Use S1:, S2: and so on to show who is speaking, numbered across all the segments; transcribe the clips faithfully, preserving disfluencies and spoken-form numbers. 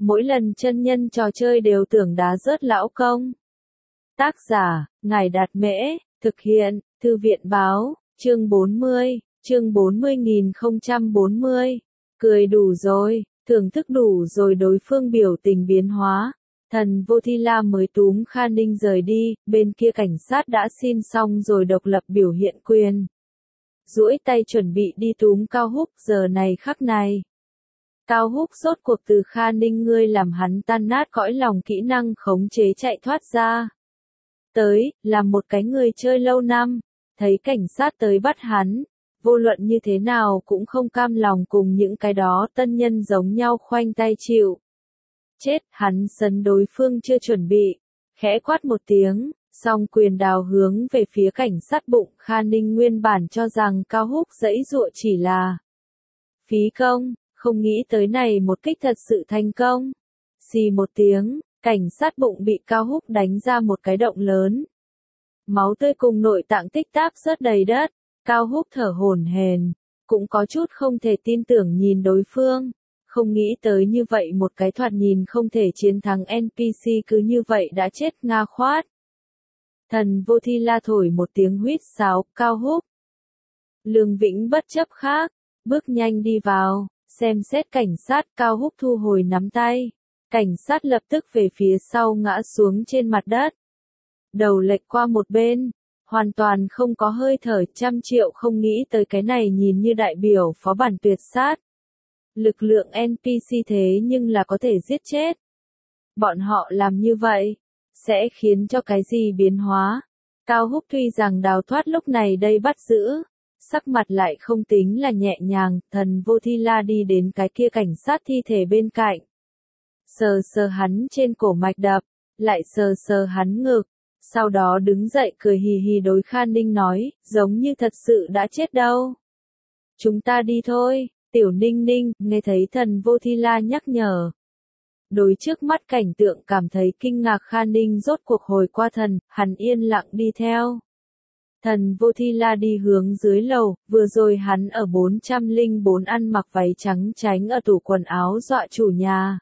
S1: Mỗi lần chân nhân trò chơi đều tưởng đá rớt lão công. Tác giả, Ngài Đạt Mễ, thực hiện, Thư viện Báo, chương bốn mươi, chương bốn mươi nghìn không trăm bốn mươi. Cười đủ rồi, thưởng thức đủ rồi đối phương biểu tình biến hóa. Thần Vô Thi La mới túm Kha Ninh rời đi, bên kia cảnh sát đã xin xong rồi độc lập biểu hiện quyền. Duỗi tay chuẩn bị đi túm Cao Húc giờ này khắc này. Cao Húc rốt cuộc từ Kha Ninh ngươi làm hắn tan nát cõi lòng kỹ năng khống chế chạy thoát ra. Tới, làm một cái người chơi lâu năm, thấy cảnh sát tới bắt hắn, vô luận như thế nào cũng không cam lòng cùng những cái đó tân nhân giống nhau khoanh tay chịu. Chết, hắn sấn đối phương chưa chuẩn bị, khẽ quát một tiếng, song quyền đào hướng về phía cảnh sát bụng. Kha Ninh nguyên bản cho rằng Cao Húc giãy giụa chỉ là phí công, không nghĩ tới này một kích thật sự thành công. Xì một tiếng, cảnh sát bụng bị Cao Húc đánh ra một cái động lớn. Máu tươi cùng nội tạng tích táp rớt đầy đất, Cao Húc thở hổn hển, cũng có chút không thể tin tưởng nhìn đối phương, không nghĩ tới như vậy một cái thoạt nhìn không thể chiến thắng en pê xê cứ như vậy đã chết nga khoát. Thần Vô Thi La thổi một tiếng huýt sáo. Cao Húc. Lương Vĩnh bất chấp khác, bước nhanh đi vào, xem xét cảnh sát. Cao Húc thu hồi nắm tay, cảnh sát lập tức về phía sau ngã xuống trên mặt đất. Đầu lệch qua một bên, hoàn toàn không có hơi thở. Trăm triệu không nghĩ tới cái này nhìn như đại biểu phó bản tuyệt sát. Lực lượng en pê xê thế nhưng là có thể giết chết. Bọn họ làm như vậy, sẽ khiến cho cái gì biến hóa? Cao Húc tuy rằng đào thoát lúc này đây bắt giữ, sắc mặt lại không tính là nhẹ nhàng. Thần Vô Thi La đi đến cái kia cảnh sát thi thể bên cạnh. Sờ sờ hắn trên cổ mạch đập, lại sờ sờ hắn ngực. Sau đó đứng dậy cười hì hì đối Kha Ninh nói, giống như thật sự đã chết đâu. Chúng ta đi thôi. Tiểu Ninh Ninh, nghe thấy thần Vô Thi La nhắc nhở. Đối trước mắt cảnh tượng cảm thấy kinh ngạc. Kha Ninh rốt cuộc hồi qua thần, hắn yên lặng đi theo. Thần Vô Thi La đi hướng dưới lầu, vừa rồi hắn ở bốn trăm lẻ bốn ăn mặc váy trắng tránh ở tủ quần áo dọa chủ nhà.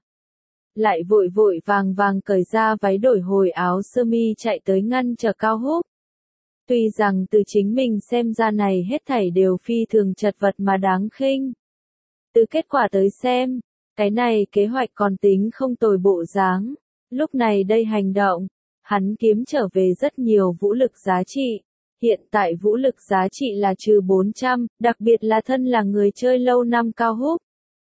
S1: Lại vội vội vàng vàng cởi ra váy đổi hồi áo sơ mi chạy tới ngăn chờ Cao Húc. Tuy rằng từ chính mình xem ra này hết thảy đều phi thường chật vật mà đáng khinh. Từ kết quả tới xem, cái này kế hoạch còn tính không tồi bộ dáng. Lúc này đây hành động, hắn kiếm trở về rất nhiều vũ lực giá trị. Hiện tại vũ lực giá trị là trừ bốn trăm, đặc biệt là thân là người chơi lâu năm Cao Húc.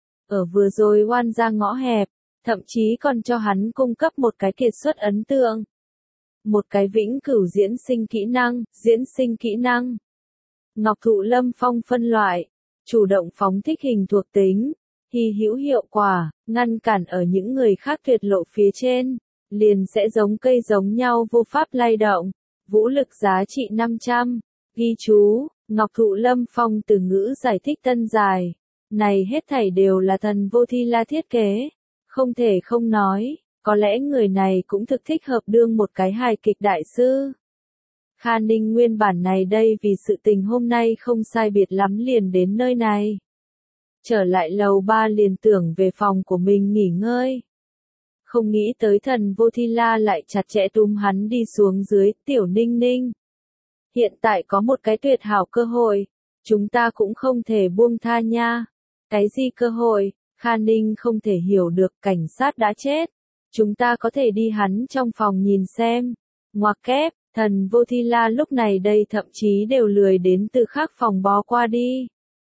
S1: Ở vừa rồi oan ra ngõ hẹp, thậm chí còn cho hắn cung cấp một cái kiệt xuất ấn tượng. Một cái vĩnh cửu diễn sinh kỹ năng, diễn sinh kỹ năng. Ngọc Thụ Lâm Phong phân loại. Chủ động phóng thích hình thuộc tính, hy hữu hiệu quả, ngăn cản ở những người khác tuyệt lộ phía trên, liền sẽ giống cây giống nhau vô pháp lay động. Vũ lực giá trị năm trăm, ghi chú, Ngọc Thụ Lâm Phong từ ngữ giải thích tân dài. Này hết thảy đều là thần Vô Thi La thiết kế, không thể không nói, có lẽ người này cũng thực thích hợp đương một cái hài kịch đại sư. Kha Ninh nguyên bản này đây vì sự tình hôm nay không sai biệt lắm liền đến nơi này. Trở lại lầu ba liền tưởng về phòng của mình nghỉ ngơi. Không nghĩ tới thần Vô Thi La lại chặt chẽ túm hắn đi xuống dưới. Tiểu Ninh Ninh, hiện tại có một cái tuyệt hảo cơ hội, chúng ta cũng không thể buông tha nha. Cái gì cơ hội? Kha Ninh không thể hiểu được. Cảnh sát đã chết, chúng ta có thể đi hắn trong phòng nhìn xem. Ngoặc kép. Thần Vô Thi La lúc này đây thậm chí đều lười đến từ khác phòng bó qua đi.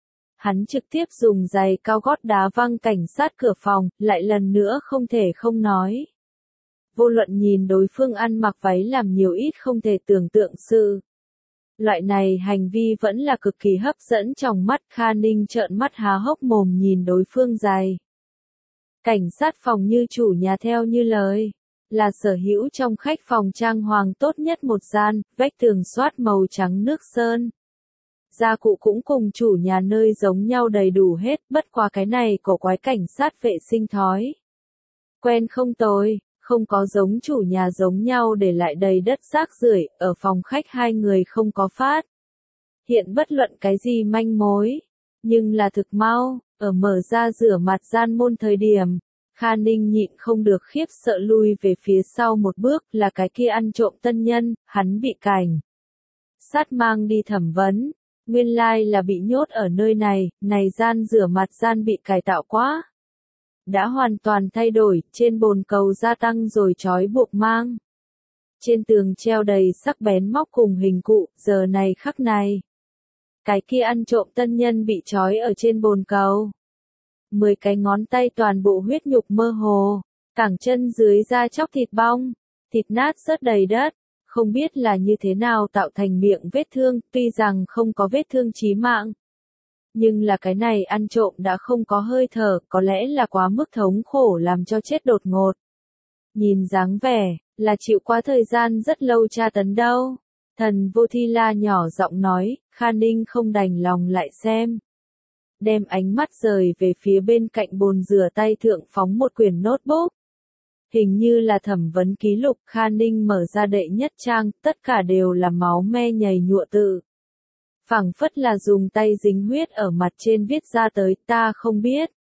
S1: Hắn trực tiếp dùng giày cao gót đá văng cảnh sát cửa phòng, lại lần nữa không thể không nói. Vô luận nhìn đối phương ăn mặc váy làm nhiều ít không thể tưởng tượng sự. Loại này hành vi vẫn là cực kỳ hấp dẫn trong mắt. Kha Ninh trợn mắt há hốc mồm nhìn đối phương giày. Cảnh sát phòng như chủ nhà theo như lời. Là sở hữu trong khách phòng trang hoàng tốt nhất một gian, vách tường xoát màu trắng nước sơn. Gia cụ cũng cùng chủ nhà nơi giống nhau đầy đủ hết, bất qua cái này cổ quái cảnh sát vệ sinh thói quen không tồi, không có giống chủ nhà giống nhau để lại đầy đất rác rưởi. Ở phòng khách hai người không có phát hiện bất luận cái gì manh mối, nhưng là thực mau, ở mở ra rửa mặt gian môn thời điểm, Kha Ninh nhịn không được khiếp sợ lui về phía sau một bước, là cái kia ăn trộm tân nhân, hắn bị cảnh sát mang đi thẩm vấn, nguyên lai là bị nhốt ở nơi này, này gian rửa mặt gian bị cải tạo quá. Đã hoàn toàn thay đổi, trên bồn cầu gia tăng rồi trói buộc mang. Trên tường treo đầy sắc bén móc cùng hình cụ, giờ này khắc này. Cái kia ăn trộm tân nhân bị trói ở trên bồn cầu. Mười cái ngón tay toàn bộ huyết nhục mơ hồ, cẳng chân dưới da chóc thịt bong, thịt nát rớt đầy đất, không biết là như thế nào tạo thành miệng vết thương, tuy rằng không có vết thương chí mạng. Nhưng là cái này ăn trộm đã không có hơi thở, có lẽ là quá mức thống khổ làm cho chết đột ngột. Nhìn dáng vẻ, là chịu qua thời gian rất lâu tra tấn đâu. Thần Vô Thi La nhỏ giọng nói, Kha Ninh không đành lòng lại xem. Đem ánh mắt rời về phía bên cạnh bồn rửa tay thượng phóng một quyển notebook. Hình như là thẩm vấn ký lục. Kha Ninh mở ra đệ nhất trang, tất cả đều là máu me nhầy nhụa tự. Phảng phất là dùng tay dính huyết ở mặt trên viết ra tới, ta không biết.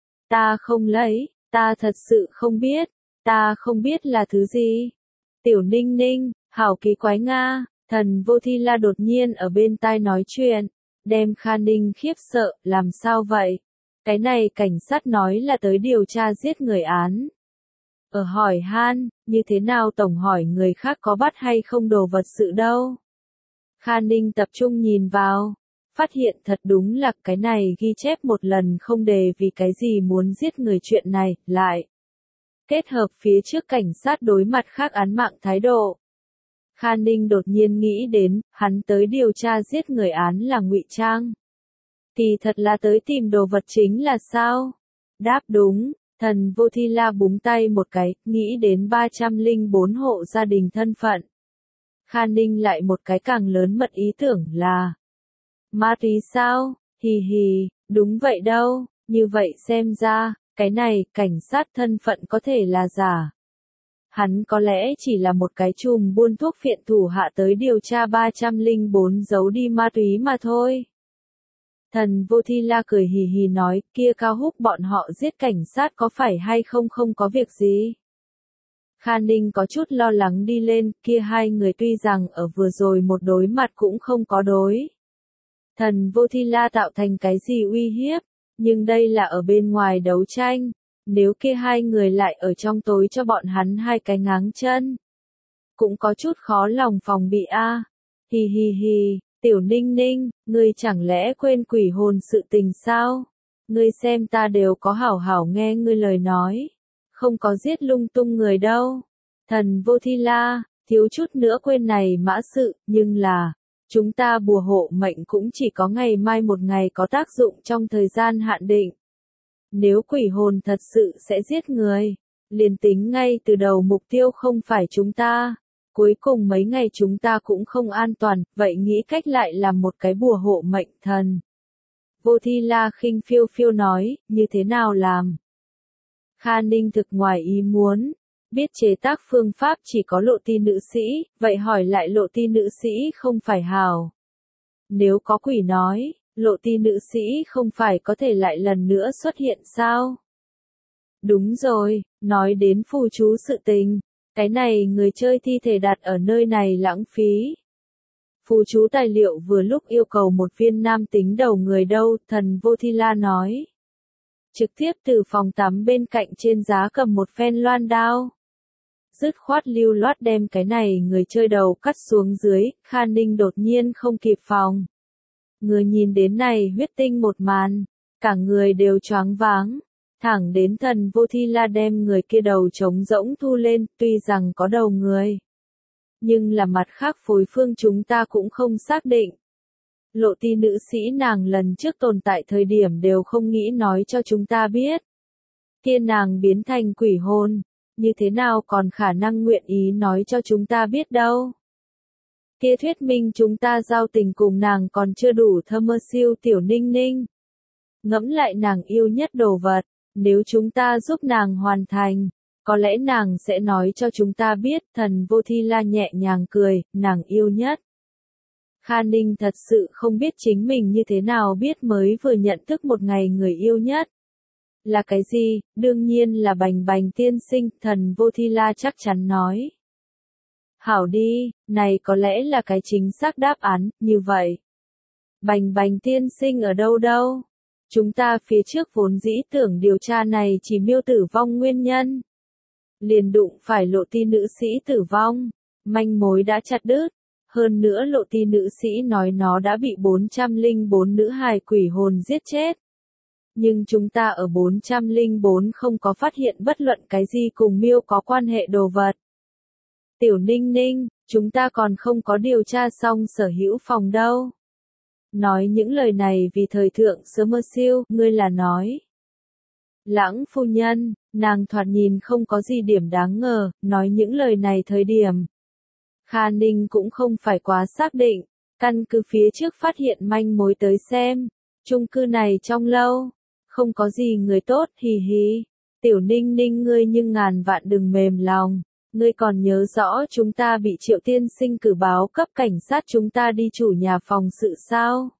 S1: Ta không lấy, ta thật sự không biết, ta không biết là thứ gì. Tiểu Ninh Ninh, hảo kỳ quái Nga, thần Vô Thi La đột nhiên ở bên tai nói chuyện, đem Kha Ninh khiếp sợ, làm sao vậy? Cái này cảnh sát nói là tới điều tra giết người án. Ở hỏi han, như thế nào tổng hỏi người khác có bắt hay không đồ vật sự đâu. Kha Ninh tập trung nhìn vào, phát hiện thật đúng là cái này ghi chép một lần không đề vì cái gì muốn giết người chuyện này, lại. Kết hợp phía trước cảnh sát đối mặt khác án mạng thái độ. Kha Ninh đột nhiên nghĩ đến, hắn tới điều tra giết người án là ngụy trang. Thì thật là tới tìm đồ vật chính là sao? Đáp đúng, thần Vô Thi La búng tay một cái, nghĩ đến ba trăm lẻ bốn hộ gia đình thân phận. Kha Ninh lại một cái càng lớn mật ý tưởng là ma túy sao? Hì hì, đúng vậy đâu, như vậy xem ra, cái này, cảnh sát thân phận có thể là giả. Hắn có lẽ chỉ là một cái chùm buôn thuốc phiện thủ hạ tới điều tra ba trăm lẻ bốn giấu đi ma túy mà thôi. Thần Vô Thi La cười hì hì nói, kia Cao Húc bọn họ giết cảnh sát có phải hay không không có việc gì. Kha Ninh có chút lo lắng đi lên, kia hai người tuy rằng ở vừa rồi một đối mặt cũng không có đối. Thần Vô Thi La tạo thành cái gì uy hiếp, nhưng đây là ở bên ngoài đấu tranh, nếu kia hai người lại ở trong tối cho bọn hắn hai cái ngáng chân. Cũng có chút khó lòng phòng bị a. À. Hi hi hi, Tiểu Ninh Ninh, ngươi chẳng lẽ quên quỷ hồn sự tình sao? Ngươi xem ta đều có hảo hảo nghe ngươi lời nói. Không có giết lung tung người đâu. Thần Vô Thi La, thiếu chút nữa quên này mã sự, nhưng là, chúng ta bùa hộ mệnh cũng chỉ có ngày mai một ngày có tác dụng trong thời gian hạn định. Nếu quỷ hồn thật sự sẽ giết người, liền tính ngay từ đầu mục tiêu không phải chúng ta, cuối cùng mấy ngày chúng ta cũng không an toàn, vậy nghĩ cách lại làm một cái bùa hộ mệnh thần. Vô Thi La khinh phiêu phiêu nói, như thế nào làm? Kha Ninh thực ngoài ý muốn, biết chế tác phương pháp chỉ có lộ ti nữ sĩ, vậy hỏi lại lộ ti nữ sĩ không phải hào. Nếu có quỷ nói, lộ ti nữ sĩ không phải có thể lại lần nữa xuất hiện sao? Đúng rồi, nói đến phù chú sự tình, cái này người chơi thi thể đặt ở nơi này lãng phí. Phù chú tài liệu vừa lúc yêu cầu một viên nam tính đầu người đâu, thần Vô Thi La nói. Trực tiếp từ phòng tắm bên cạnh trên giá cầm một phen loan đao. Dứt khoát lưu loát đem cái này người chơi đầu cắt xuống dưới, Kha Ninh đột nhiên không kịp phòng. Người nhìn đến này huyết tinh một màn, cả người đều choáng váng, thẳng đến thần Vô Thi La đem người kia đầu trống rỗng thu lên, tuy rằng có đầu người. Nhưng là mặt khác phối phương chúng ta cũng không xác định. Lộ ti nữ sĩ nàng lần trước tồn tại thời điểm đều không nghĩ nói cho chúng ta biết. Kia nàng biến thành quỷ hồn, như thế nào còn khả năng nguyện ý nói cho chúng ta biết đâu. Kia thuyết minh chúng ta giao tình cùng nàng còn chưa đủ thơ mơ siêu Tiểu Ninh Ninh. Ngẫm lại nàng yêu nhất đồ vật, nếu chúng ta giúp nàng hoàn thành, có lẽ nàng sẽ nói cho chúng ta biết. Thần Vô Thi La nhẹ nhàng cười, nàng yêu nhất. Kha Ninh thật sự không biết chính mình như thế nào biết mới vừa nhận thức một ngày người yêu nhất. Là cái gì? Đương nhiên là Bành Bành tiên sinh, Thần Vô Thi La chắc chắn nói. Hảo đi, này có lẽ là cái chính xác đáp án, như vậy. Bành Bành tiên sinh ở đâu đâu? Chúng ta phía trước vốn dĩ tưởng điều tra này chỉ miêu tử vong nguyên nhân. Liền đụng phải lộ ti nữ sĩ tử vong, manh mối đã chặt đứt. Hơn nữa lộ ti nữ sĩ nói nó đã bị bốn trăm lẻ bốn nữ hài quỷ hồn giết chết. Nhưng chúng ta ở bốn trăm lẻ bốn không có phát hiện bất luận cái gì cùng miêu có quan hệ đồ vật. Tiểu Ninh Ninh, chúng ta còn không có điều tra xong sở hữu phòng đâu. Nói những lời này vì thời thượng Summerfield, ngươi là nói. Lãng phu nhân, nàng thoạt nhìn không có gì điểm đáng ngờ, nói những lời này thời điểm. Kha Ninh cũng không phải quá xác định, căn cứ phía trước phát hiện manh mối tới xem. Chung cư này trong lâu, không có gì người tốt, hì hì. Tiểu Ninh Ninh ngươi nhưng ngàn vạn đừng mềm lòng. Ngươi còn nhớ rõ chúng ta bị Triệu tiên sinh cử báo cấp cảnh sát chúng ta đi chủ nhà phòng sự sao?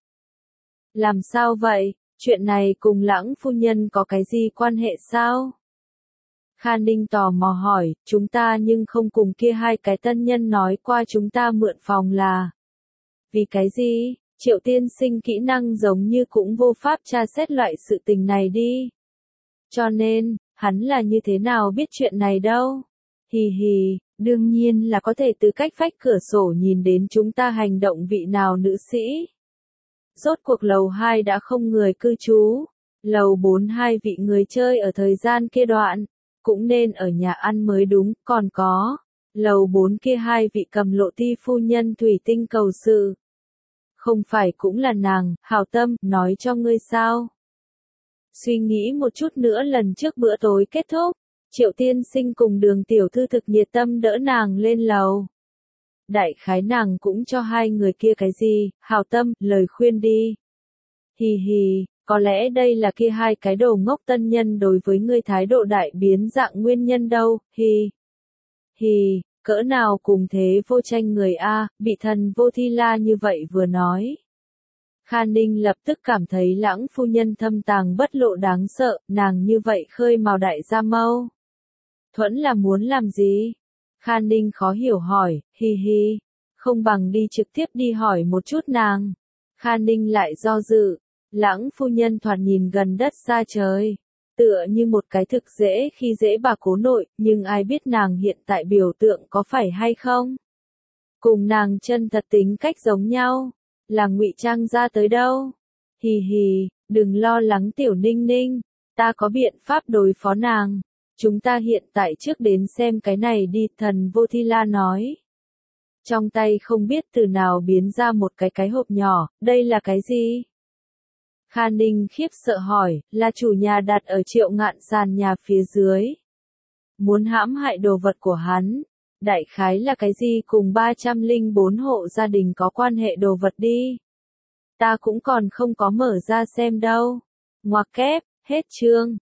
S1: Làm sao vậy? Chuyện này cùng Lãng phu nhân có cái gì quan hệ sao? Kha Ninh tò mò hỏi, chúng ta nhưng không cùng kia hai cái tân nhân nói qua chúng ta mượn phòng là. Vì cái gì? Triệu tiên sinh kỹ năng giống như cũng vô pháp tra xét loại sự tình này đi. Cho nên, hắn là như thế nào biết chuyện này đâu? Hì hì, đương nhiên là có thể từ cách vách cửa sổ nhìn đến chúng ta hành động vị nào nữ sĩ. Rốt cuộc lầu hai đã không người cư trú, lầu bốn hai vị người chơi ở thời gian kia đoạn, cũng nên ở nhà ăn mới đúng, còn có, lầu bốn kia hai vị cầm lộ ti phu nhân thủy tinh cầu sự. Không phải cũng là nàng, hảo tâm, nói cho ngươi sao. Suy nghĩ một chút nữa lần trước bữa tối kết thúc. Triệu tiên sinh cùng Đường tiểu thư thực nhiệt tâm đỡ nàng lên lầu. Đại khái nàng cũng cho hai người kia cái gì, hảo tâm, lời khuyên đi. Hì hì, có lẽ đây là kia hai cái đồ ngốc tân nhân đối với ngươi thái độ đại biến dạng nguyên nhân đâu, hì. Hì, cỡ nào cùng thế vô tranh người A, bị Thần Vô Thi La như vậy vừa nói. Kha Ninh lập tức cảm thấy Lãng phu nhân thâm tàng bất lộ đáng sợ, nàng như vậy khơi mào đại gia mâu. Thuẫn là muốn làm gì? Kha Ninh khó hiểu hỏi, hi hi, không bằng đi trực tiếp đi hỏi một chút nàng. Kha Ninh lại do dự, Lãng phu nhân thoạt nhìn gần đất xa trời, tựa như một cái thực dễ khi dễ bà cố nội, nhưng ai biết nàng hiện tại biểu tượng có phải hay không? Cùng nàng chân thật tính cách giống nhau, là ngụy trang ra tới đâu? Hì hì, đừng lo lắng Tiểu Ninh Ninh, ta có biện pháp đối phó nàng. Chúng ta hiện tại trước đến xem cái này đi, Thần Vô Thi La nói. Trong tay không biết từ nào biến ra một cái cái hộp nhỏ, đây là cái gì? Kha Ninh khiếp sợ hỏi, là chủ nhà đặt ở Triệu Ngạn sàn nhà phía dưới. Muốn hãm hại đồ vật của hắn. Đại khái là cái gì cùng ba trăm lẻ bốn hộ gia đình có quan hệ đồ vật đi. Ta cũng còn không có mở ra xem đâu. Ngoặc kép, hết chương.